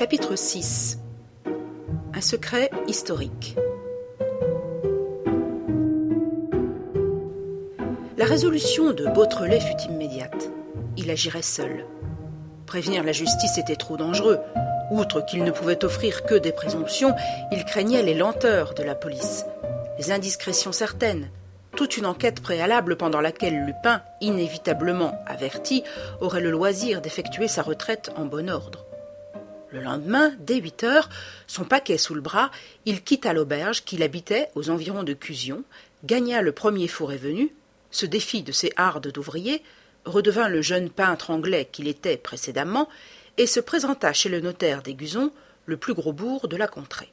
Chapitre 6. Un secret historique. La résolution de Beautrelet fut immédiate. Il agirait seul. Prévenir la justice était trop dangereux. Outre qu'il ne pouvait offrir que des présomptions, il craignait les lenteurs de la police, les indiscrétions certaines, toute une enquête préalable pendant laquelle Lupin, inévitablement averti, aurait le loisir d'effectuer sa retraite en bon ordre. Le lendemain, dès 8 heures, son paquet sous le bras, il quitta l'auberge qu'il habitait aux environs de Cuzion, gagna le premier four et venu, se défit de ses hardes d'ouvrier, redevint le jeune peintre anglais qu'il était précédemment, et se présenta chez le notaire d'Aiguzon, le plus gros bourg de la contrée.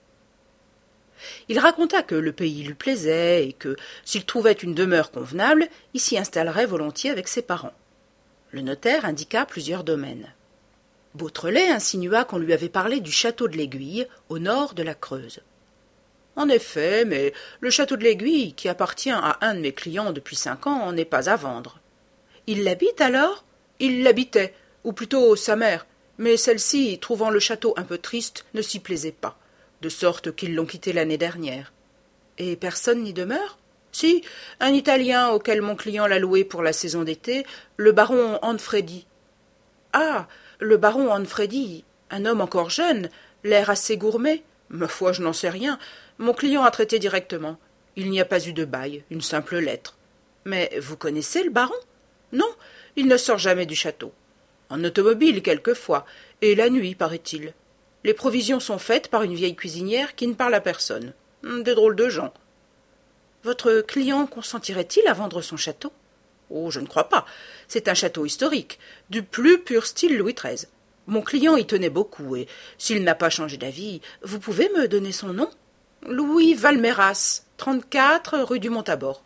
Il raconta que le pays lui plaisait et que, s'il trouvait une demeure convenable, il s'y installerait volontiers avec ses parents. Le notaire indiqua plusieurs domaines. Beautrelet insinua qu'on lui avait parlé du château de l'Aiguille, au nord de la Creuse. « En effet, mais le château de l'Aiguille, qui appartient à un de mes clients depuis 5 ans, n'est pas à vendre. »« Il l'habite alors ?»« Il l'habitait, ou plutôt sa mère, mais celle-ci, trouvant le château un peu triste, ne s'y plaisait pas, de sorte qu'ils l'ont quitté l'année dernière. »« Et personne n'y demeure ?»« Si, un Italien auquel mon client l'a loué pour la saison d'été, le baron Anfredi. »« Ah, le baron Anfredi, un homme encore jeune, l'air assez gourmet. Ma foi, je n'en sais rien. Mon client a traité directement. Il n'y a pas eu de bail, une simple lettre. Mais vous connaissez le baron ? Non, il ne sort jamais du château. En automobile, quelquefois, et la nuit, paraît-il. Les provisions sont faites par une vieille cuisinière qui ne parle à personne. Des drôles de gens. Votre client consentirait-il à vendre son château ? Oh, je ne crois pas. C'est un château historique, du plus pur style Louis XIII. Mon client y tenait beaucoup, et s'il n'a pas changé d'avis, vous pouvez me donner son nom ? Louis Valméras, 34 rue du Montabor.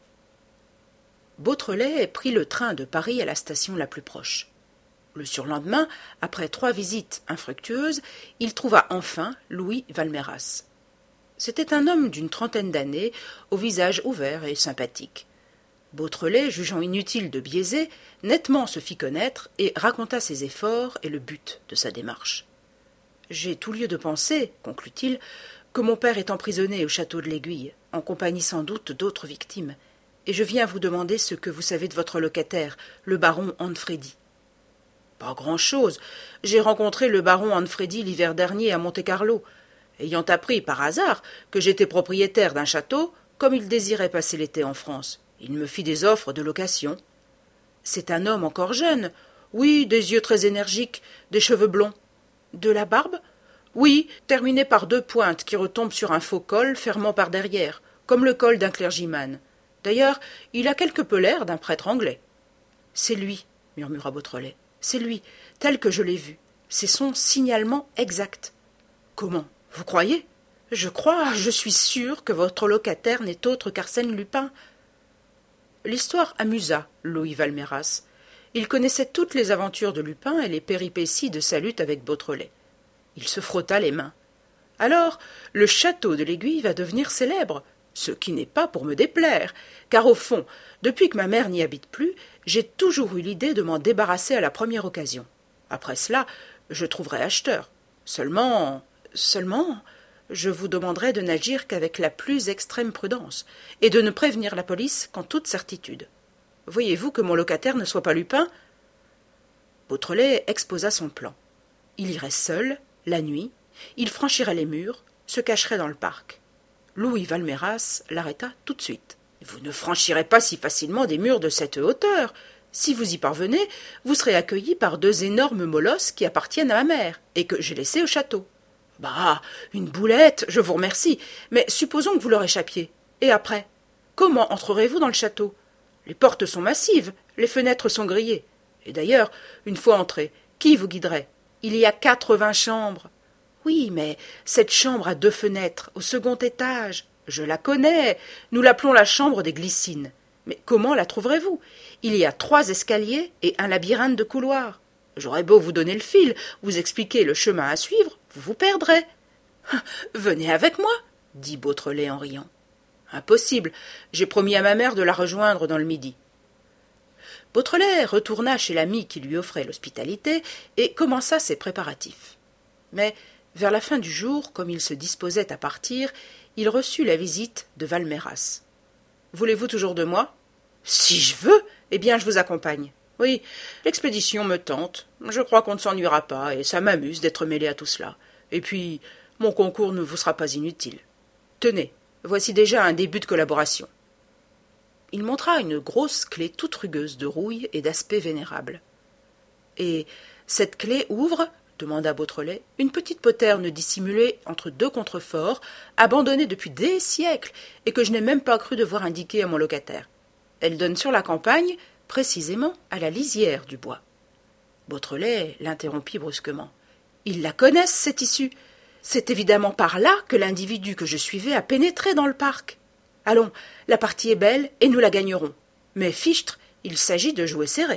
Beautrelet prit le train de Paris à la station la plus proche. Le surlendemain, après 3 visites infructueuses, il trouva enfin Louis Valméras. C'était un homme d'une 30aine d'années, au visage ouvert et sympathique. Beautrelet, jugeant inutile de biaiser, nettement se fit connaître et raconta ses efforts et le but de sa démarche. « J'ai tout lieu de penser, conclut-il, que mon père est emprisonné au château de l'Aiguille, en compagnie sans doute d'autres victimes, et je viens vous demander ce que vous savez de votre locataire, le baron Anfredi. »« Pas grand-chose. J'ai rencontré le baron Anfredi l'hiver dernier à Monte-Carlo. Ayant appris par hasard que j'étais propriétaire d'un château, comme il désirait passer l'été en France, il me fit des offres de location. C'est un homme encore jeune. Oui, des yeux très énergiques, des cheveux blonds. De la barbe ? Oui, terminée par 2 pointes qui retombent sur un faux col fermant par derrière, comme le col d'un clergyman. D'ailleurs, il a quelque peu l'air d'un prêtre anglais. C'est lui, murmura Beautrelet. C'est lui, tel que je l'ai vu. C'est son signalement exact. Comment ? Vous croyez ? Je suis sûr que votre locataire n'est autre qu'Arsène Lupin. L'histoire amusa Louis Valméras. Il connaissait toutes les aventures de Lupin et les péripéties de sa lutte avec Beautrelet. Il se frotta les mains. Alors, le château de l'Aiguille va devenir célèbre, ce qui n'est pas pour me déplaire, car au fond, depuis que ma mère n'y habite plus, j'ai toujours eu l'idée de m'en débarrasser à la première occasion. Après cela, je trouverai acheteur. Seulement, je vous demanderai de n'agir qu'avec la plus extrême prudence, et de ne prévenir la police qu'en toute certitude. Voyez-vous que mon locataire ne soit pas Lupin ? Beautrelet exposa son plan. Il irait seul, la nuit, il franchirait les murs, se cacherait dans le parc. Louis Valméras l'arrêta tout de suite. « Vous ne franchirez pas si facilement des murs de cette hauteur. Si vous y parvenez, vous serez accueilli par 2 énormes molosses qui appartiennent à ma mère, et que j'ai laissés au château. » Bah, une boulette, je vous remercie, mais supposons que vous leur échappiez. Et après ? Comment entrerez-vous dans le château ? Les portes sont massives, les fenêtres sont grillées. Et d'ailleurs, une fois entré, qui vous guiderait ? Il y a 80 chambres. Oui, mais cette chambre a 2 fenêtres, au second étage. Je la connais, nous l'appelons la chambre des Glycines. Mais comment la trouverez-vous ? Il y a 3 escaliers et un labyrinthe de couloirs. J'aurais beau vous donner le fil, vous expliquer le chemin à suivre, vous vous perdrez. « Venez avec moi, » dit Beautrelet en riant. « Impossible, j'ai promis à ma mère de la rejoindre dans le midi. » Beautrelet retourna chez l'ami qui lui offrait l'hospitalité et commença ses préparatifs. Mais Vers la fin du jour, comme il se disposait à partir, il reçut la visite de Valméras. « Voulez-vous toujours de moi ?»« Si je veux, eh bien je vous accompagne. Oui, l'expédition me tente. Je crois qu'on ne s'ennuiera pas, et ça m'amuse d'être mêlé à tout cela. Et puis, mon concours ne vous sera pas inutile. Tenez, voici déjà un début de collaboration. » Il montra une grosse clé toute rugueuse de rouille et d'aspect vénérable. « Et cette clé ouvre, demanda Beautrelet, une petite poterne dissimulée entre deux contreforts, abandonnée depuis des siècles, et que je n'ai même pas cru devoir indiquer à mon locataire. Elle donne sur la campagne, précisément à la lisière du bois. » Beautrelet l'interrompit brusquement. « Ils la connaissent, cette issue. C'est évidemment par là que l'individu que je suivais a pénétré dans le parc. Allons, la partie est belle, et nous la gagnerons. Mais fichtre, il s'agit de jouer serré. »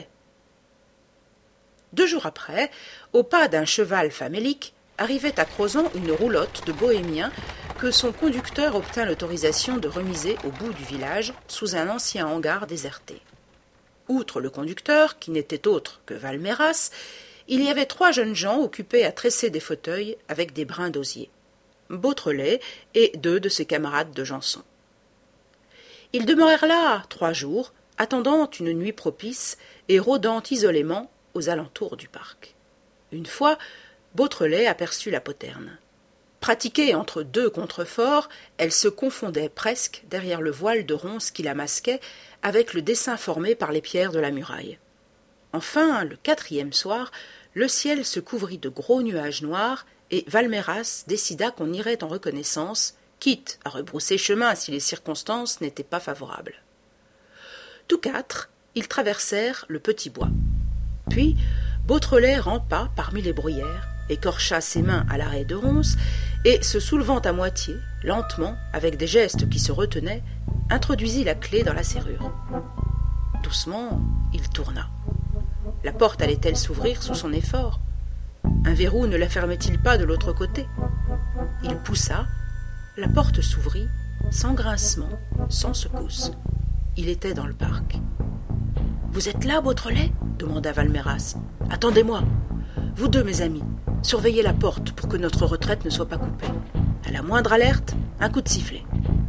2 jours après, au pas d'un cheval famélique, arrivait à Crozon une roulotte de bohémiens que son conducteur obtint l'autorisation de remiser au bout du village, sous un ancien hangar déserté. Outre le conducteur, qui n'était autre que Valméras, il y avait 3 jeunes gens occupés à tresser des fauteuils avec des brins d'osier. Beautrelet et 2 de ses camarades de Janson. Ils demeurèrent là 3 jours, attendant une nuit propice et rôdant isolément aux alentours du parc. Une fois, Beautrelet aperçut la poterne. Pratiquée entre 2 contreforts, elle se confondait presque derrière le voile de ronces qui la masquait avec le dessin formé par les pierres de la muraille. Enfin, le 4e soir, le ciel se couvrit de gros nuages noirs et Valméras décida qu'on irait en reconnaissance, quitte à rebrousser chemin si les circonstances n'étaient pas favorables. Tous 4, ils traversèrent le petit bois. Puis, Beautrelet rampa parmi les bruyères, écorcha ses mains à l'arrêt de ronces et, se soulevant à moitié, lentement, avec des gestes qui se retenaient, introduisit la clé dans la serrure. Doucement, il tourna. La porte allait-elle s'ouvrir sous son effort? Un verrou ne la fermait-il pas de l'autre côté? Il poussa, la porte s'ouvrit, sans grincement, sans secousse. Il était dans le parc. « Vous êtes là, Beautrelet ?» demanda Valméras. « Attendez-moi. Vous 2, mes amis, surveillez la porte pour que notre retraite ne soit pas coupée. À la moindre alerte, un coup de sifflet. »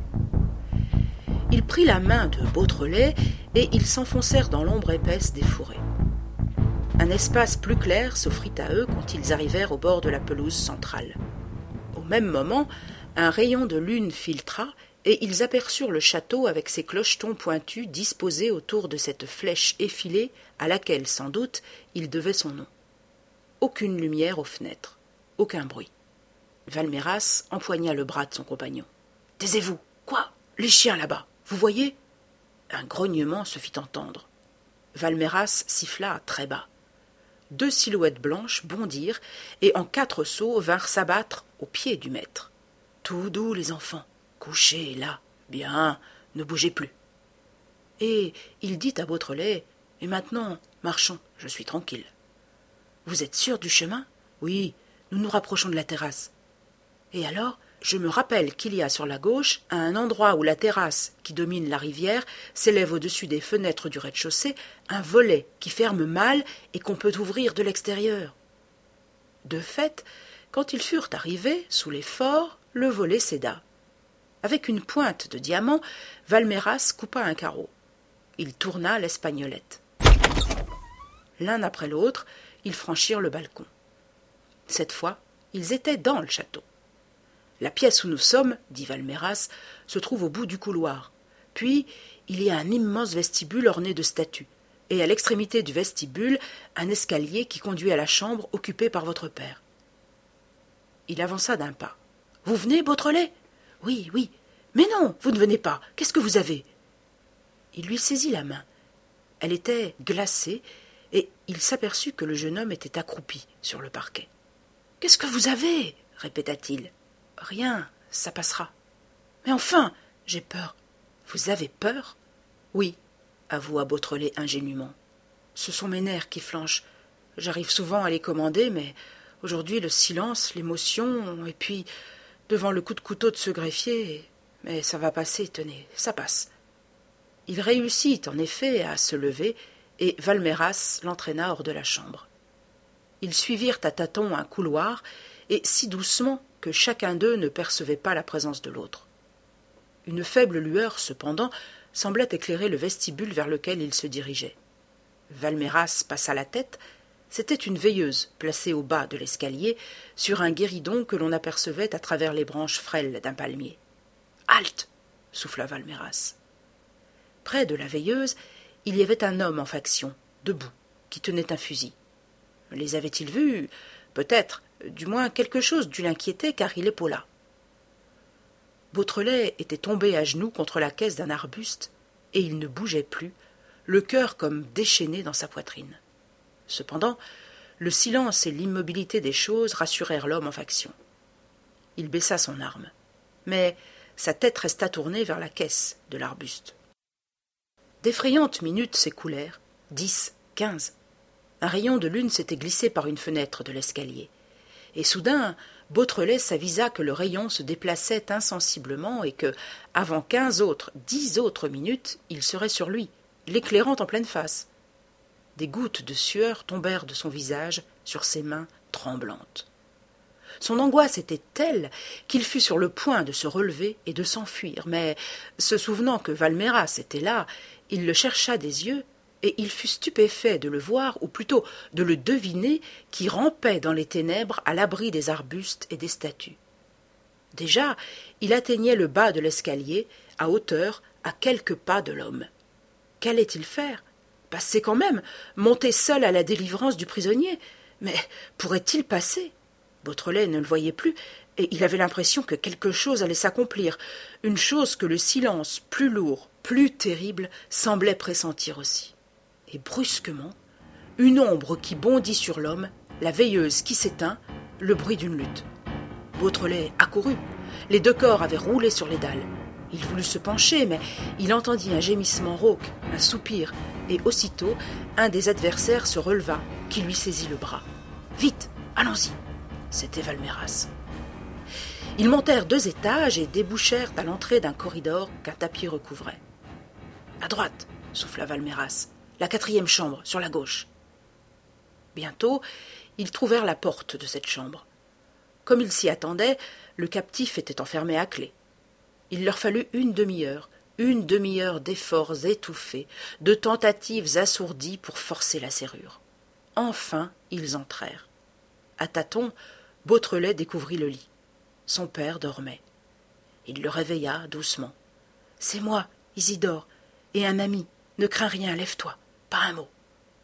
Il prit la main de Beautrelet et ils s'enfoncèrent dans l'ombre épaisse des fourrés. Un espace plus clair s'offrit à eux quand ils arrivèrent au bord de la pelouse centrale. Au même moment, un rayon de lune filtra et ils aperçurent le château avec ses clochetons pointus disposés autour de cette flèche effilée à laquelle, sans doute, il devait son nom. Aucune lumière aux fenêtres, aucun bruit. Valméras empoigna le bras de son compagnon. « Taisez-vous !»« Quoi ? Les chiens là-bas, vous voyez ?» Un grognement se fit entendre. Valméras siffla très bas. 2 silhouettes blanches bondirent et en 4 sauts vinrent s'abattre aux pieds du maître. « Tout doux, les enfants. Couchez là. Bien, ne bougez plus. » Et il dit à Beautrelet, « Et maintenant, marchons, je suis tranquille. »« Vous êtes sûr du chemin ? » ?»« Oui, nous nous rapprochons de la terrasse. »« Et alors, je me rappelle qu'il y a sur la gauche, à un endroit où la terrasse, qui domine la rivière, s'élève au-dessus des fenêtres du rez-de-chaussée, un volet qui ferme mal et qu'on peut ouvrir de l'extérieur. » De fait, quand ils furent arrivés, sous les forts, le volet céda. Avec une pointe de diamant, Valméras coupa un carreau. Il tourna l'espagnolette. L'un après l'autre, ils franchirent le balcon. Cette fois, ils étaient dans le château. « La pièce où nous sommes, dit Valméras, se trouve au bout du couloir. Puis, il y a un immense vestibule orné de statues, et à l'extrémité du vestibule, un escalier qui conduit à la chambre occupée par votre père. » Il avança d'un pas. « Vous venez, Beautrelet ? » ?»« Oui, oui. Mais non, vous ne venez pas. Qu'est-ce que vous avez ?» Il lui saisit la main. Elle était glacée, et il s'aperçut que le jeune homme était accroupi sur le parquet. « Qu'est-ce que vous avez ?» répéta-t-il. « Rien, ça passera. »« Mais enfin, j'ai peur. »« Vous avez peur ?»« Oui, » avoua Beautrelet ingénument. « Ce sont mes nerfs qui flanchent. J'arrive souvent à les commander, mais aujourd'hui le silence, l'émotion, et puis devant le coup de couteau de ce greffier... Mais ça va passer, tenez, ça passe. » Il réussit en effet à se lever, et Valméras l'entraîna hors de la chambre. Ils suivirent à tâtons un couloir, et si doucement que chacun d'eux ne percevait pas la présence de l'autre. Une faible lueur, cependant, semblait éclairer le vestibule vers lequel ils se dirigeaient. Valméras passa la tête. C'était une veilleuse placée au bas de l'escalier, sur un guéridon que l'on apercevait à travers les branches frêles d'un palmier. « Halte !» souffla Valméras. Près de la veilleuse, il y avait un homme en faction, debout, qui tenait un fusil. Les avait-il vus? Peut-être, du moins quelque chose dut l'inquiéter, car il épaula. Beautrelet était tombé à genoux contre la caisse d'un arbuste, et il ne bougeait plus, le cœur comme déchaîné dans sa poitrine. Cependant, le silence et l'immobilité des choses rassurèrent l'homme en faction. Il baissa son arme, mais sa tête resta tournée vers la caisse de l'arbuste. D'effrayantes minutes s'écoulèrent, 10, 15. Un rayon de lune s'était glissé par une fenêtre de l'escalier, et soudain Beautrelet s'avisa que le rayon se déplaçait insensiblement et que, avant 10 autres minutes, il serait sur lui, l'éclairant en pleine face. Des gouttes de sueur tombèrent de son visage sur ses mains tremblantes. Son angoisse était telle qu'il fut sur le point de se relever et de s'enfuir, mais, se souvenant que Valméras était là, il le chercha des yeux, et il fut stupéfait de le voir, ou plutôt de le deviner, qui rampait dans les ténèbres à l'abri des arbustes et des statues. Déjà, il atteignait le bas de l'escalier, à hauteur, à quelques pas de l'homme. Qu'allait-il faire? Passer quand même, monter seul à la délivrance du prisonnier. Mais pourrait-il passer? Beautrelet ne le voyait plus, et il avait l'impression que quelque chose allait s'accomplir, une chose que le silence, plus lourd, plus terrible, semblait pressentir aussi. Et brusquement, une ombre qui bondit sur l'homme, la veilleuse qui s'éteint, le bruit d'une lutte. Beautrelet accourut. Les deux corps avaient roulé sur les dalles. Il voulut se pencher, mais il entendit un gémissement rauque, un soupir, et aussitôt, un des adversaires se releva, qui lui saisit le bras. « Vite, allons-y !» C'était Valméras. Ils montèrent 2 étages et débouchèrent à l'entrée d'un corridor qu'un tapis recouvrait. « À droite !» souffla Valméras. « La 4e chambre, sur la gauche. » Bientôt, ils trouvèrent la porte de cette chambre. Comme ils s'y attendaient, le captif était enfermé à clé. Il leur fallut une demi-heure d'efforts étouffés, de tentatives assourdies pour forcer la serrure. Enfin, ils entrèrent. À tâtons, Beautrelet découvrit le lit. Son père dormait. Il le réveilla doucement. « C'est moi, Isidore, et un ami. Ne crains rien, lève-toi. Pas un mot. »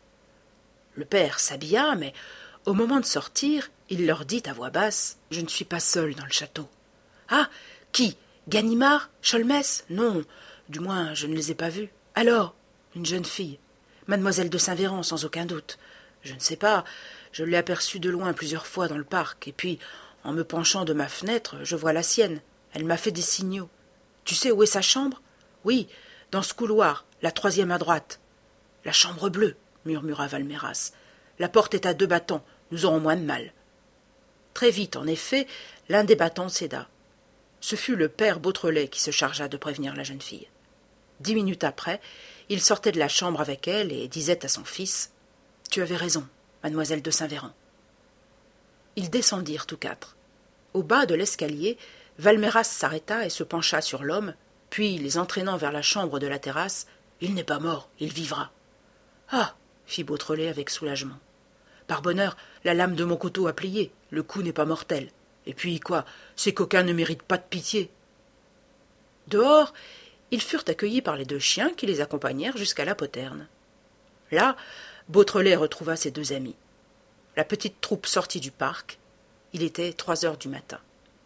Le père s'habilla, mais au moment de sortir, il leur dit à voix basse « Je ne suis pas seul dans le château. »« Ah, qui ? Ganimard ? Cholmès ? Non, du moins je ne les ai pas vus. Alors, une jeune fille. Mademoiselle de Saint-Véran, sans aucun doute. Je ne sais pas, je l'ai aperçue de loin plusieurs fois dans le parc, et puis, en me penchant de ma fenêtre, je vois la sienne. Elle m'a fait des signaux. Tu sais où est sa chambre ? Oui, dans ce couloir, la 3e à droite. La chambre bleue, murmura Valméras. La porte est à 2 battants, nous aurons moins de mal. Très vite, en effet, l'un des battants céda. Ce fut le père Beautrelet qui se chargea de prévenir la jeune fille. 10 minutes après, il sortait de la chambre avec elle et disait à son fils « Tu avais raison, mademoiselle de Saint-Véran. » Ils descendirent tous 4. Au bas de l'escalier, Valméras s'arrêta et se pencha sur l'homme, puis, les entraînant vers la chambre de la terrasse, « Il n'est pas mort, il vivra. »« Ah !» fit Beautrelet avec soulagement. « Par bonheur, la lame de mon couteau a plié, le coup n'est pas mortel. Et puis, quoi, ces coquins ne méritent pas de pitié. » Dehors, ils furent accueillis par les 2 chiens qui les accompagnèrent jusqu'à la poterne. Là, Beautrelet retrouva ses 2 amis. La petite troupe sortit du parc. Il était 3 heures du matin.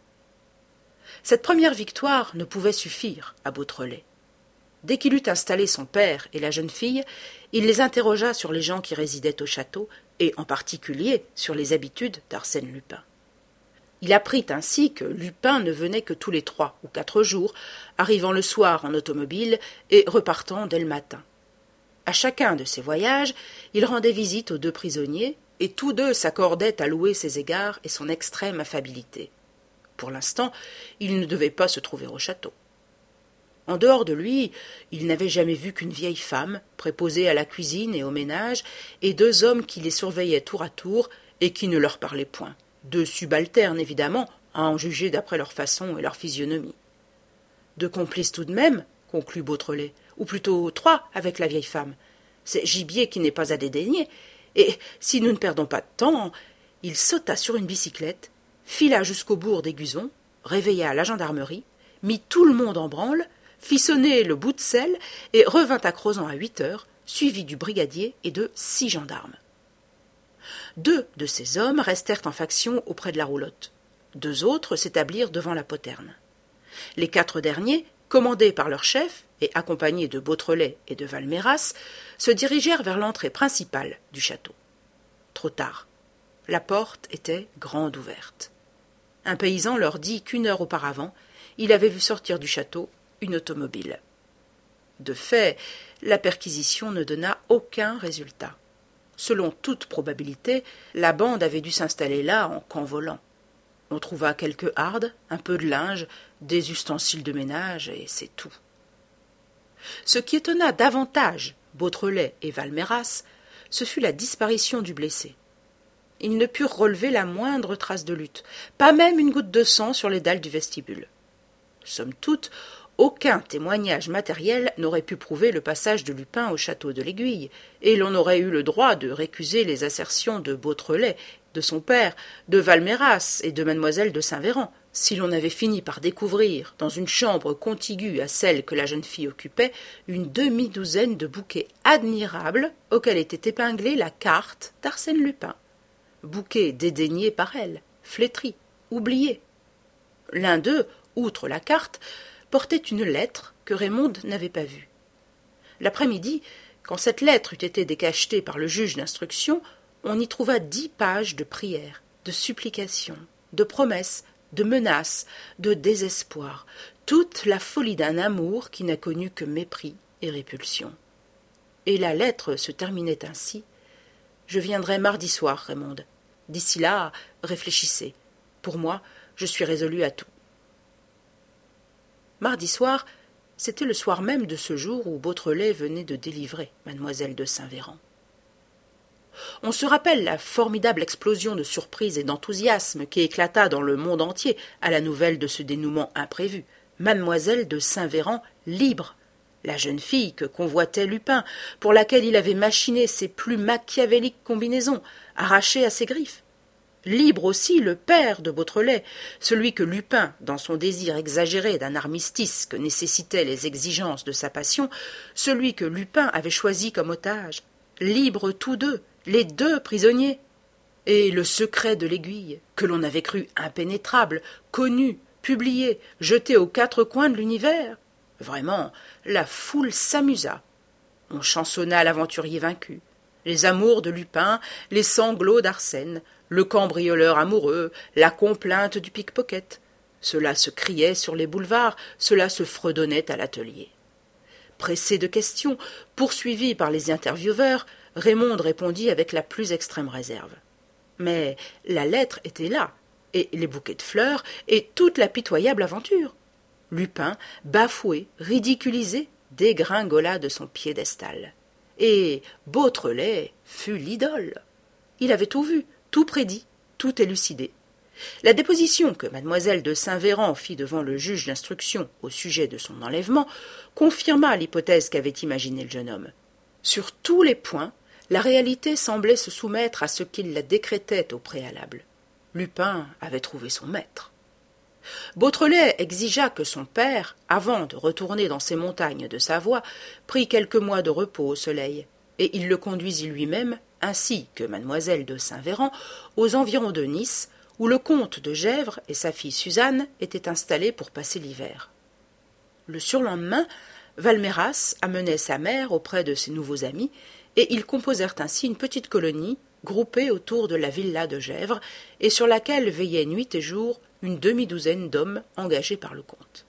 Cette première victoire ne pouvait suffire à Beautrelet. Dès qu'il eut installé son père et la jeune fille, il les interrogea sur les gens qui résidaient au château, et en particulier sur les habitudes d'Arsène Lupin. Il apprit ainsi que Lupin ne venait que tous les 3 ou 4 jours, arrivant le soir en automobile et repartant dès le matin. À chacun de ces voyages, il rendait visite aux 2 prisonniers, et tous 2 s'accordaient à louer ses égards et son extrême affabilité. Pour l'instant, il ne devait pas se trouver au château. En dehors de lui, il n'avait jamais vu qu'une vieille femme, préposée à la cuisine et au ménage, et 2 hommes qui les surveillaient tour à tour et qui ne leur parlaient point, 2 subalternes évidemment, à en juger d'après leur façon et leur physionomie. 2 complices tout de même, conclut Beautrelet, ou plutôt 3 avec la vieille femme. C'est gibier qui n'est pas à dédaigner, et si nous ne perdons pas de temps, il sauta sur une bicyclette, fila jusqu'au bourg d'Aiguzon, réveilla la gendarmerie, mit tout le monde en branle, fit sonner le bout de selle et revint à Crozant à 8 heures, suivi du brigadier et de 6 gendarmes. 2 de ces hommes restèrent en faction auprès de la roulotte. 2 autres s'établirent devant la poterne. Les 4 derniers, commandés par leur chef et accompagnés de Beautrelet et de Valméras, se dirigèrent vers l'entrée principale du château. Trop tard. La porte était grande ouverte. Un paysan leur dit qu'1 heure auparavant, il avait vu sortir du château une automobile. De fait, la perquisition ne donna aucun résultat. Selon toute probabilité, la bande avait dû s'installer là en camp volant. On trouva quelques hardes, un peu de linge, des ustensiles de ménage, et c'est tout. Ce qui étonna davantage Beautrelet et Valméras, ce fut la disparition du blessé. Ils ne purent relever la moindre trace de lutte, pas même une goutte de sang sur les dalles du vestibule. Somme toute, aucun témoignage matériel n'aurait pu prouver le passage de Lupin au château de l'Aiguille, et l'on aurait eu le droit de récuser les assertions de Beautrelet, de son père, de Valméras et de mademoiselle de Saint-Véran, si l'on avait fini par découvrir, dans une chambre contiguë à celle que la jeune fille occupait, une demi-douzaine de bouquets admirables auxquels était épinglée la carte d'Arsène Lupin. Bouquets dédaignés par elle, flétris, oubliés. L'un d'eux, outre la carte, portait une lettre que Raymonde n'avait pas vue. L'après-midi, quand cette lettre eut été décachetée par le juge d'instruction, on y trouva 10 pages de prières, de supplications, de promesses, de menaces, de désespoir, toute la folie d'un amour qui n'a connu que mépris et répulsion. Et la lettre se terminait ainsi: « Je viendrai mardi soir, Raymonde. D'ici là, réfléchissez. Pour moi, je suis résolu à tout. » Mardi soir, c'était le soir même de ce jour où Beautrelet venait de délivrer mademoiselle de Saint-Véran. On se rappelle la formidable explosion de surprise et d'enthousiasme qui éclata dans le monde entier à la nouvelle de ce dénouement imprévu. Mademoiselle de Saint-Véran libre, la jeune fille que convoitait Lupin, pour laquelle il avait machiné ses plus machiavéliques combinaisons, arrachée à ses griffes. Libre aussi le père de Beautrelet, celui que Lupin, dans son désir exagéré d'un armistice que nécessitaient les exigences de sa passion, celui que Lupin avait choisi comme otage. Libres tous deux, les 2 prisonniers. Et le secret de l'Aiguille, que l'on avait cru impénétrable, connu, publié, jeté aux 4 coins de l'univers. Vraiment, la foule s'amusa. On chansonna l'aventurier vaincu, les amours de Lupin, les sanglots d'Arsène, le cambrioleur amoureux, la complainte du pickpocket. Cela se criait sur les boulevards, cela se fredonnait à l'atelier. Pressé de questions, poursuivi par les intervieweurs, Raymonde répondit avec la plus extrême réserve. Mais la lettre était là, et les bouquets de fleurs, et toute la pitoyable aventure. Lupin, bafoué, ridiculisé, dégringola de son piédestal. Et Beautrelet fut l'idole. Il avait tout vu, tout prédit, tout élucidé. La déposition que mademoiselle de Saint-Véran fit devant le juge d'instruction au sujet de son enlèvement confirma l'hypothèse qu'avait imaginée le jeune homme. Sur tous les points, la réalité semblait se soumettre à ce qu'il la décrétait au préalable. Lupin avait trouvé son maître. Beautrelet exigea que son père, avant de retourner dans ses montagnes de Savoie, prît quelques mois de repos au soleil, et il le conduisit lui-même, ainsi que mademoiselle de Saint-Véran, aux environs de Nice, où le comte de Gesvres et sa fille Suzanne étaient installés pour passer l'hiver. Le surlendemain, Valméras amenait sa mère auprès de ses nouveaux amis, et ils composèrent ainsi une petite colonie groupée autour de la villa de Gesvres, et sur laquelle veillaient nuit et jour une demi-douzaine d'hommes engagés par le comte.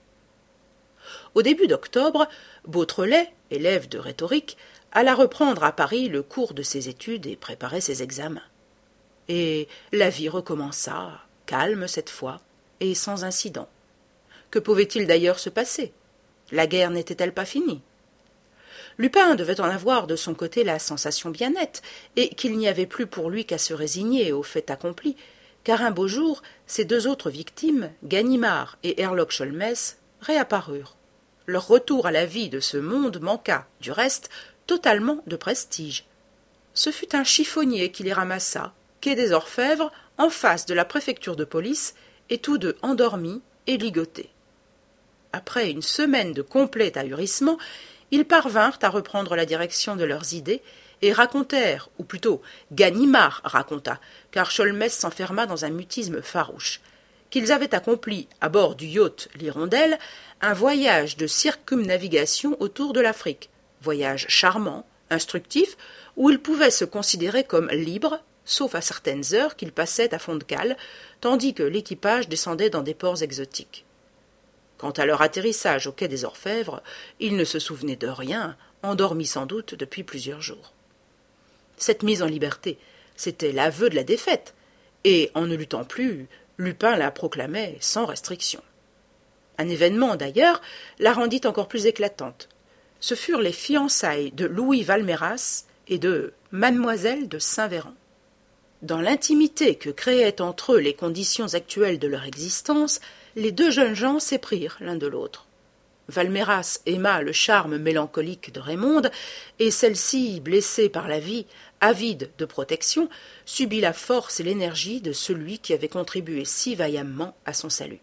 Au début d'octobre, Beautrelet, élève de rhétorique, alla reprendre à Paris le cours de ses études et préparer ses examens. Et la vie recommença, calme cette fois, et sans incident. Que pouvait-il d'ailleurs se passer? La guerre n'était-elle pas finie? Lupin devait en avoir de son côté la sensation bien nette, et qu'il n'y avait plus pour lui qu'à se résigner au fait accompli, car un beau jour, ses deux autres victimes, Ganimard et Herlock Sholmès, réapparurent. Leur retour à la vie de ce monde manqua, du reste, totalement de prestige. Ce fut un chiffonnier qui les ramassa, quai des Orfèvres, en face de la préfecture de police, et tous deux endormis et ligotés. Après une semaine de complet ahurissement, ils parvinrent à reprendre la direction de leurs idées et racontèrent, ou plutôt Ganimard raconta, car Sholmès s'enferma dans un mutisme farouche, qu'ils avaient accompli, à bord du yacht l'Hirondelle, un voyage de circumnavigation autour de l'Afrique, voyage charmant, instructif, où ils pouvaient se considérer comme libres, sauf à certaines heures qu'ils passaient à fond de cale, tandis que l'équipage descendait dans des ports exotiques. Quant à leur atterrissage au quai des Orfèvres, ils ne se souvenaient de rien, endormis sans doute depuis plusieurs jours. Cette mise en liberté, c'était l'aveu de la défaite, et en ne luttant plus, Lupin la proclamait sans restriction. Un événement, d'ailleurs, la rendit encore plus éclatante. Ce furent les fiançailles de Louis Valméras et de Mademoiselle de Saint-Véran. Dans l'intimité que créaient entre eux les conditions actuelles de leur existence, les deux jeunes gens s'éprirent l'un de l'autre. Valméras aima le charme mélancolique de Raymonde, et celle-ci, blessée par la vie, avide de protection, subit la force et l'énergie de celui qui avait contribué si vaillamment à son salut.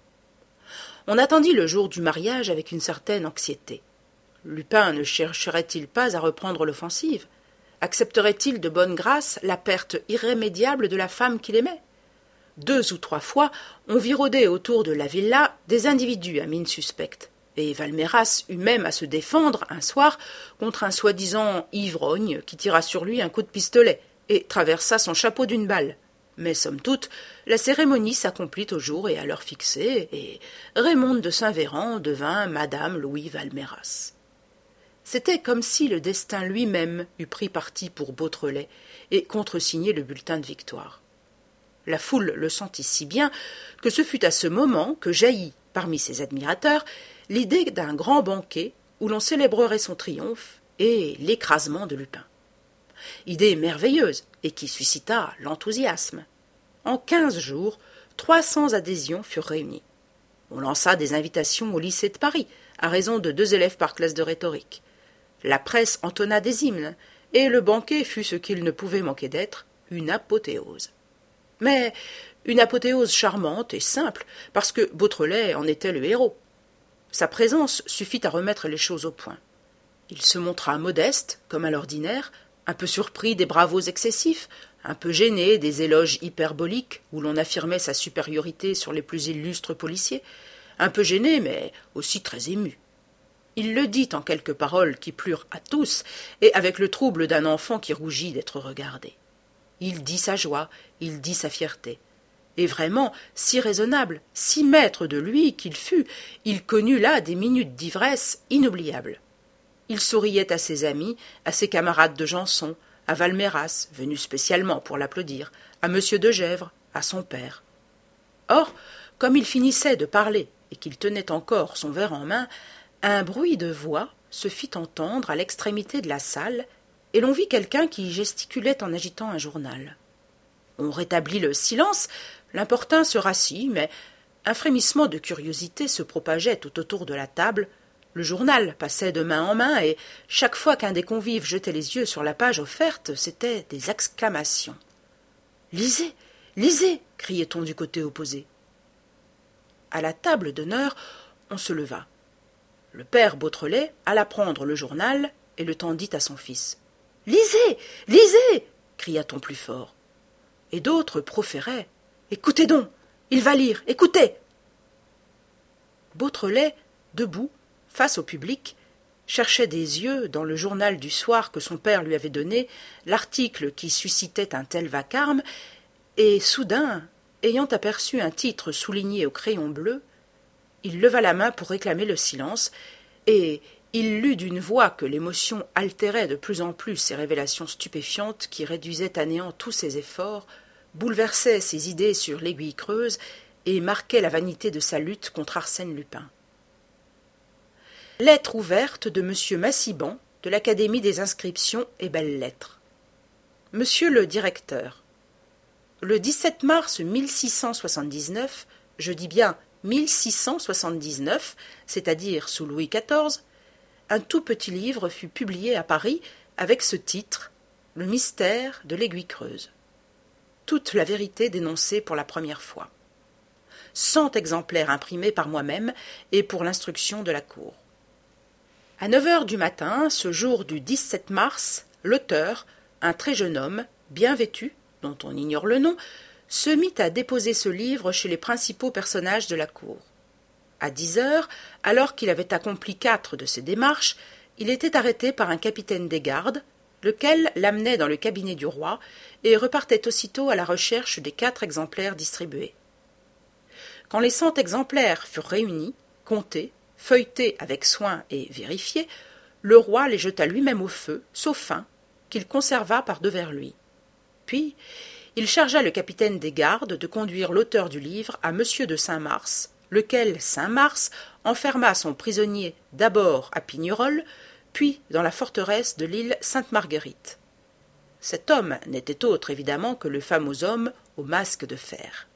On attendit le jour du mariage avec une certaine anxiété. Lupin ne chercherait-il pas à reprendre l'offensive? Accepterait-il de bonne grâce la perte irrémédiable de la femme qu'il aimait? 2 ou 3 fois, on vit rôder autour de la villa des individus à mine suspecte, et Valméras eut même à se défendre un soir contre un soi-disant ivrogne qui tira sur lui un coup de pistolet et traversa son chapeau d'une balle. Mais somme toute, la cérémonie s'accomplit au jour et à l'heure fixée, et Raymonde de Saint-Véran devint Madame Louis Valméras. C'était comme si le destin lui-même eût pris parti pour Beautrelet et contresigné le bulletin de victoire. La foule le sentit si bien que ce fut à ce moment que jaillit, parmi ses admirateurs, l'idée d'un grand banquet où l'on célébrerait son triomphe et l'écrasement de Lupin. Idée merveilleuse et qui suscita l'enthousiasme. En 15 jours, 300 adhésions furent réunies. On lança des invitations au lycée de Paris, à raison de 2 élèves par classe de rhétorique. La presse entonna des hymnes, et le banquet fut ce qu'il ne pouvait manquer d'être, une apothéose. Mais une apothéose charmante et simple, parce que Beautrelet en était le héros. Sa présence suffit à remettre les choses au point. Il se montra modeste, comme à l'ordinaire, un peu surpris des bravos excessifs, un peu gêné des éloges hyperboliques où l'on affirmait sa supériorité sur les plus illustres policiers, un peu gêné, mais aussi très ému. Il le dit en quelques paroles qui plurent à tous, et avec le trouble d'un enfant qui rougit d'être regardé. Il dit sa joie, il dit sa fierté. Et vraiment, si raisonnable, si maître de lui qu'il fut, il connut là des minutes d'ivresse inoubliables. Il souriait à ses amis, à ses camarades de Janson, à Valméras, venu spécialement pour l'applaudir, à M. de Gesvres, à son père. Or, comme il finissait de parler et qu'il tenait encore son verre en main, un bruit de voix se fit entendre à l'extrémité de la salle, et l'on vit quelqu'un qui gesticulait en agitant un journal. On rétablit le silence, l'importun se rassit, mais un frémissement de curiosité se propageait tout autour de la table. Le journal passait de main en main, et chaque fois qu'un des convives jetait les yeux sur la page offerte, c'étaient des exclamations. « Lisez, lisez » criait-on du côté opposé. À la table d'honneur, on se leva. Le père Beautrelet alla prendre le journal et le tendit à son fils. « Lisez, lisez » cria-t-on plus fort. Et d'autres proféraient. « Écoutez donc, il va lire, écoutez » Beautrelet, debout, face au public, cherchait des yeux, dans le journal du soir que son père lui avait donné, l'article qui suscitait un tel vacarme, et soudain, ayant aperçu un titre souligné au crayon bleu, il leva la main pour réclamer le silence, et il lut d'une voix que l'émotion altérait de plus en plus ces révélations stupéfiantes qui réduisaient à néant tous ses efforts, bouleversaient ses idées sur l'aiguille creuse et marquaient la vanité de sa lutte contre Arsène Lupin. Lettre ouverte de M. Massiban de l'Académie des inscriptions et belles-lettres. Monsieur le directeur, Le 17 mars 1679, je dis bien 1679, c'est-à-dire sous Louis XIV, un tout petit livre fut publié à Paris avec ce titre « Le mystère de l'aiguille creuse ». Toute la vérité dénoncée pour la première fois. 100 exemplaires imprimés par moi-même et pour l'instruction de la cour. À 9 heures du matin, ce jour du 17 mars, l'auteur, un très jeune homme, bien vêtu, dont on ignore le nom, se mit à déposer ce livre chez les principaux personnages de la cour. À 10 heures, alors qu'il avait accompli 4 de ses démarches, il était arrêté par un capitaine des gardes, lequel l'amenait dans le cabinet du roi et repartait aussitôt à la recherche des 4 exemplaires distribués. Quand les 100 exemplaires furent réunis, comptés, feuilletés avec soin et vérifiés, le roi les jeta lui-même au feu, sauf un, qu'il conserva par devers lui. Puis, il chargea le capitaine des gardes de conduire l'auteur du livre à monsieur de Saint-Mars, lequel Saint-Mars enferma son prisonnier d'abord à Pignerol, puis dans la forteresse de l'île Sainte-Marguerite. Cet homme n'était autre évidemment que le fameux homme au masque de fer.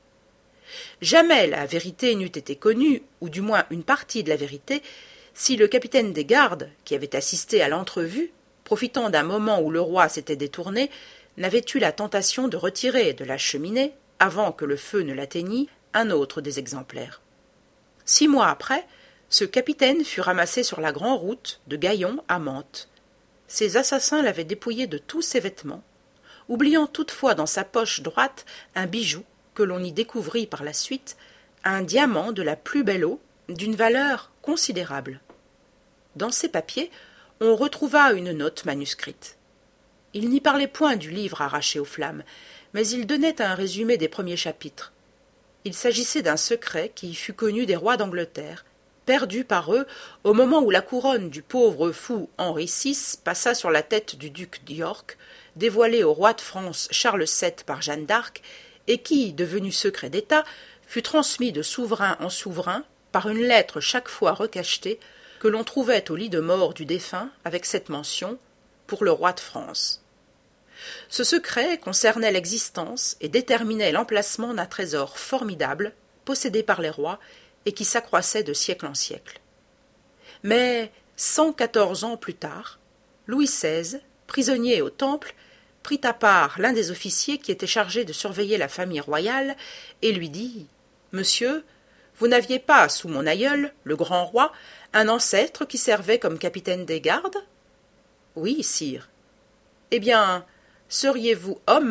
Jamais la vérité n'eût été connue, ou du moins une partie de la vérité, si le capitaine des gardes, qui avait assisté à l'entrevue, profitant d'un moment où le roi s'était détourné, n'avait eu la tentation de retirer de la cheminée, avant que le feu ne l'atteignît, un autre des exemplaires. 6 mois après, ce capitaine fut ramassé sur la grande route de Gaillon à Mantes. Ses assassins l'avaient dépouillé de tous ses vêtements, oubliant toutefois dans sa poche droite un bijou que l'on y découvrit par la suite, un diamant de la plus belle eau, d'une valeur considérable. Dans ces papiers, on retrouva une note manuscrite. Il n'y parlait point du livre arraché aux flammes, mais il donnait un résumé des premiers chapitres. Il s'agissait d'un secret qui fut connu des rois d'Angleterre, perdu par eux au moment où la couronne du pauvre fou Henri VI passa sur la tête du duc d'York, dévoilé au roi de France Charles VII par Jeanne d'Arc, et qui, devenu secret d'État, fut transmis de souverain en souverain par une lettre chaque fois recachetée que l'on trouvait au lit de mort du défunt avec cette mention « Pour le roi de France ». Ce secret concernait l'existence et déterminait l'emplacement d'un trésor formidable, possédé par les rois et qui s'accroissait de siècle en siècle. Mais 114 ans plus tard, Louis XVI, prisonnier au Temple, prit à part l'un des officiers qui était chargé de surveiller la famille royale et lui dit « Monsieur, vous n'aviez pas, sous mon aïeul, le grand roi, un ancêtre qui servait comme capitaine des gardes ?»« Oui, sire. »« Eh bien, seriez-vous homme ?»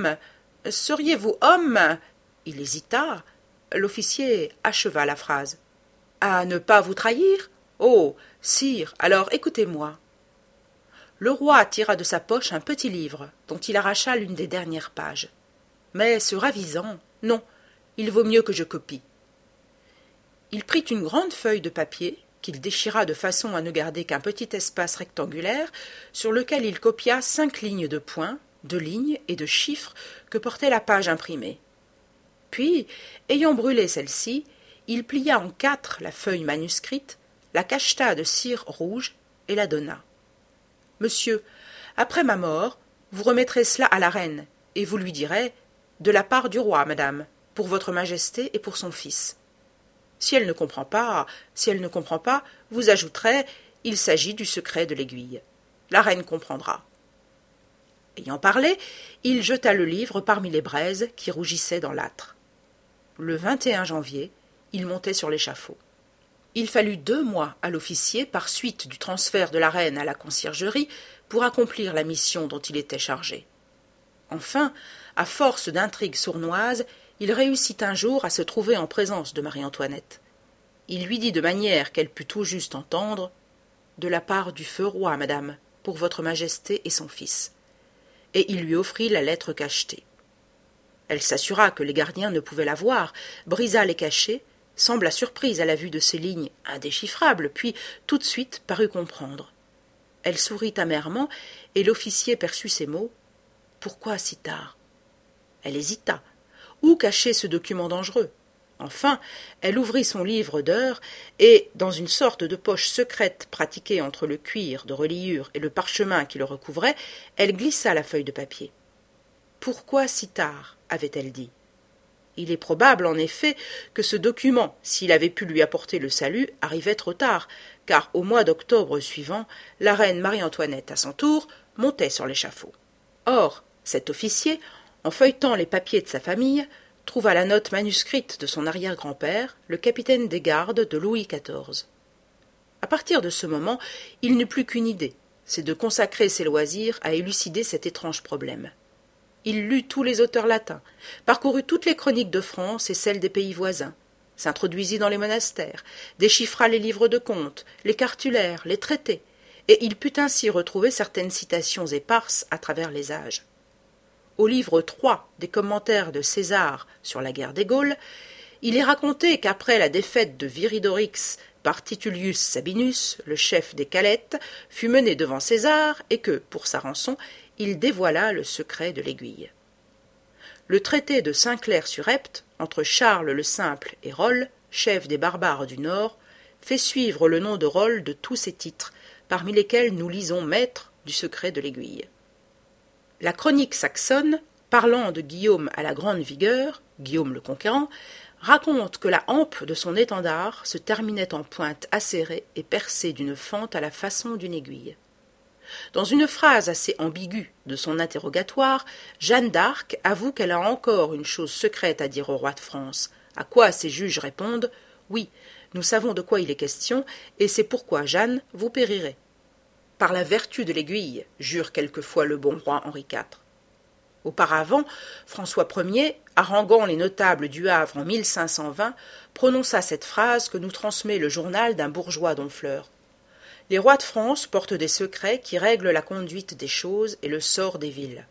Il hésita. L'officier acheva la phrase. « À ne pas vous trahir ? Oh, sire, alors écoutez-moi. » Le roi tira de sa poche un petit livre, dont il arracha l'une des dernières pages. Mais se ravisant, non, il vaut mieux que je copie. Il prit une grande feuille de papier, qu'il déchira de façon à ne garder qu'un petit espace rectangulaire, sur lequel il copia 5 lignes de points, de lignes et de chiffres que portait la page imprimée. Puis, ayant brûlé celle-ci, il plia en 4 la feuille manuscrite, la cacheta de cire rouge et la donna. « Monsieur, après ma mort, vous remettrez cela à la reine, et vous lui direz « De la part du roi, madame, pour votre majesté et pour son fils. » Si elle ne comprend pas, vous ajouterez « Il s'agit du secret de l'aiguille. » La reine comprendra. Ayant parlé, il jeta le livre parmi les braises qui rougissaient dans l'âtre. Le 21 janvier, il montait sur l'échafaud. Il fallut 2 mois à l'officier, par suite du transfert de la reine à la conciergerie, pour accomplir la mission dont il était chargé. Enfin, à force d'intrigues sournoises, il réussit un jour à se trouver en présence de Marie-Antoinette. Il lui dit de manière qu'elle put tout juste entendre « De la part du feu roi, madame, pour votre majesté et son fils. » Et il lui offrit la lettre cachetée. Elle s'assura que les gardiens ne pouvaient la voir, brisa les cachets, sembla surprise à la vue de ces lignes indéchiffrables, puis tout de suite parut comprendre. Elle sourit amèrement, et l'officier perçut ces mots. « Pourquoi si tard ?» Elle hésita. Où cacher ce document dangereux ? Enfin, elle ouvrit son livre d'heures, et, dans une sorte de poche secrète pratiquée entre le cuir de reliure et le parchemin qui le recouvrait, elle glissa la feuille de papier. Pourquoi si tard avait-elle dit. Il est probable, en effet, que ce document, s'il avait pu lui apporter le salut, arrivait trop tard, car au mois d'octobre suivant, la reine Marie-Antoinette, à son tour, montait sur l'échafaud. Or, cet officier, en feuilletant les papiers de sa famille, trouva la note manuscrite de son arrière-grand-père, le capitaine des gardes de Louis XIV. À partir de ce moment, il n'eut plus qu'une idée, c'est de consacrer ses loisirs à élucider cet étrange problème. Il lut tous les auteurs latins, parcourut toutes les chroniques de France et celles des pays voisins, s'introduisit dans les monastères, déchiffra les livres de comptes, les cartulaires, les traités, et il put ainsi retrouver certaines citations éparses à travers les âges. Au livre 3 des commentaires de César sur la guerre des Gaules, il est raconté qu'après la défaite de Viridorix par Titulius Sabinus, le chef des Calettes, fut mené devant César et que, pour sa rançon, il dévoila le secret de l'aiguille. Le traité de Saint-Clair-sur-Epte, entre Charles le Simple et Roll, chef des barbares du Nord, fait suivre le nom de Roll de tous ses titres, parmi lesquels nous lisons maître du secret de l'aiguille. La chronique saxonne, parlant de Guillaume à la grande vigueur, Guillaume le Conquérant, raconte que la hampe de son étendard se terminait en pointe acérée et percée d'une fente à la façon d'une aiguille. Dans une phrase assez ambiguë de son interrogatoire, Jeanne d'Arc avoue qu'elle a encore une chose secrète à dire au roi de France, à quoi ses juges répondent « Oui, nous savons de quoi il est question, et c'est pourquoi, Jeanne, vous périrez. » Par la vertu de l'aiguille, jure quelquefois le bon roi Henri IV. Auparavant, François Ier, haranguant les notables du Havre en 1520, prononça cette phrase que nous transmet le journal d'un bourgeois d'Honfleur. Les rois de France portent des secrets qui règlent la conduite des choses et le sort des villes.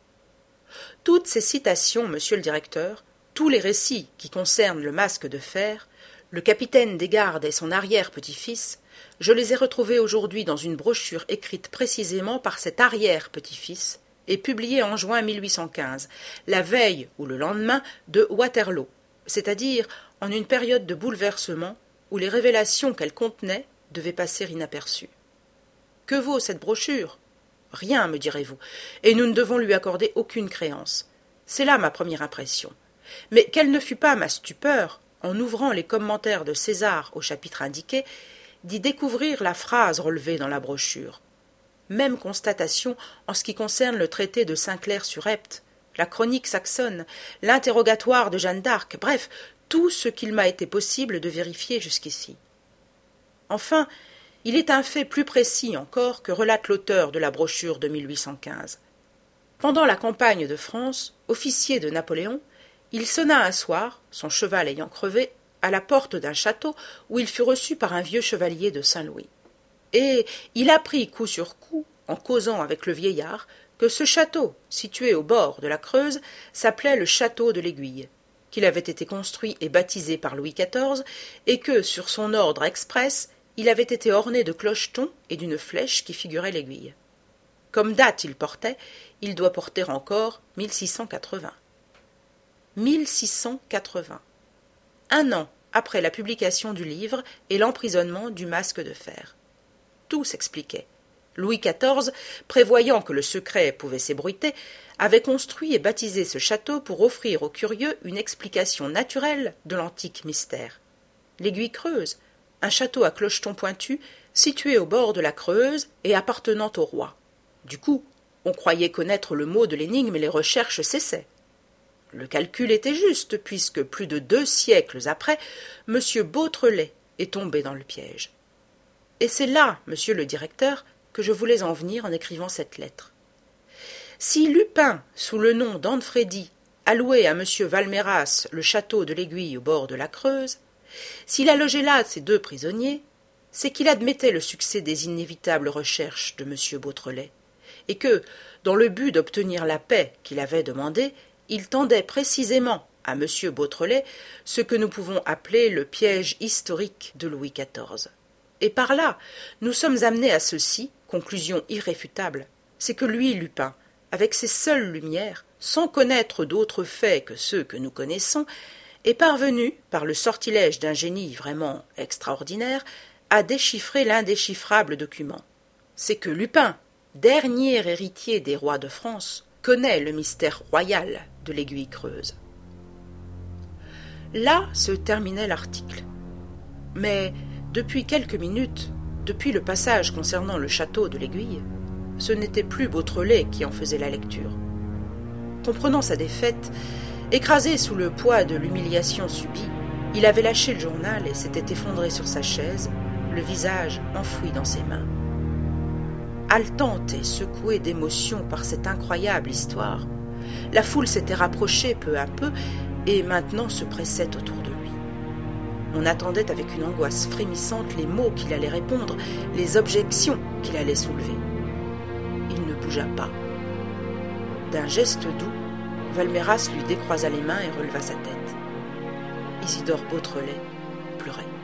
Toutes ces citations, monsieur le directeur, tous les récits qui concernent le masque de fer, le capitaine des gardes et son arrière-petit-fils, je les ai retrouvés aujourd'hui dans une brochure écrite précisément par cet arrière-petit-fils et publiée en juin 1815, la veille ou le lendemain de Waterloo, c'est-à-dire en une période de bouleversement où les révélations qu'elle contenait devaient passer inaperçues. Que vaut cette brochure ? Rien, me direz-vous, et nous ne devons lui accorder aucune créance. C'est là ma première impression. Mais quelle ne fut pas ma stupeur, en ouvrant les commentaires de César au chapitre indiqué, d'y découvrir la phrase relevée dans la brochure. Même constatation en ce qui concerne le traité de Saint-Clair-sur-Epte, la chronique saxonne, l'interrogatoire de Jeanne d'Arc, bref, tout ce qu'il m'a été possible de vérifier jusqu'ici. Enfin, il est un fait plus précis encore que relate l'auteur de la brochure de 1815. Pendant la campagne de France, officier de Napoléon, il sonna un soir, son cheval ayant crevé, à la porte d'un château où il fut reçu par un vieux chevalier de Saint-Louis. Et il apprit coup sur coup, en causant avec le vieillard, que ce château, situé au bord de la Creuse, s'appelait le château de l'Aiguille, qu'il avait été construit et baptisé par Louis XIV, et que, sur son ordre express, il avait été orné de clochetons et d'une flèche qui figurait l'aiguille. Comme date il portait, il doit porter encore 1680. 1680. Un an après la publication du livre et l'emprisonnement du masque de fer. Tout s'expliquait. Louis XIV, prévoyant que le secret pouvait s'ébruiter, avait construit et baptisé ce château pour offrir aux curieux une explication naturelle de l'antique mystère. L'Aiguille Creuse, un château à clochetons pointus, situé au bord de la Creuse et appartenant au roi. Du coup, on croyait connaître le mot de l'énigme et les recherches cessaient. Le calcul était juste, puisque plus de 2 siècles après, M. Beautrelet est tombé dans le piège. Et c'est là, monsieur le directeur, que je voulais en venir en écrivant cette lettre. Si Lupin, sous le nom d'Anfredi, allouait à M. Valméras le château de l'Aiguille au bord de la Creuse, s'il a logé là ses 2 prisonniers, c'est qu'il admettait le succès des inévitables recherches de M. Beautrelet, et que, dans le but d'obtenir la paix qu'il avait demandée, il tendait précisément à M. Beautrelet ce que nous pouvons appeler le piège historique de Louis XIV. Et par là, nous sommes amenés à ceci, conclusion irréfutable, c'est que lui, Lupin, avec ses seules lumières, sans connaître d'autres faits que ceux que nous connaissons, est parvenu, par le sortilège d'un génie vraiment extraordinaire, à déchiffrer l'indéchiffrable document. C'est que Lupin, dernier héritier des rois de France, connaît le mystère royal de l'aiguille creuse. Là se terminait l'article. Mais depuis quelques minutes, depuis le passage concernant le château de l'Aiguille, ce n'était plus Beautrelet qui en faisait la lecture. Comprenant sa défaite, écrasé sous le poids de l'humiliation subie, il avait lâché le journal et s'était effondré sur sa chaise, le visage enfoui dans ses mains. Haletante et secouée d'émotion par cette incroyable histoire, la foule s'était rapprochée peu à peu et maintenant se pressait autour de lui. On attendait avec une angoisse frémissante les mots qu'il allait répondre, les objections qu'il allait soulever. Il ne bougea pas. D'un geste doux, Valméras lui décroisa les mains et releva sa tête. Isidore Beautrelet pleurait.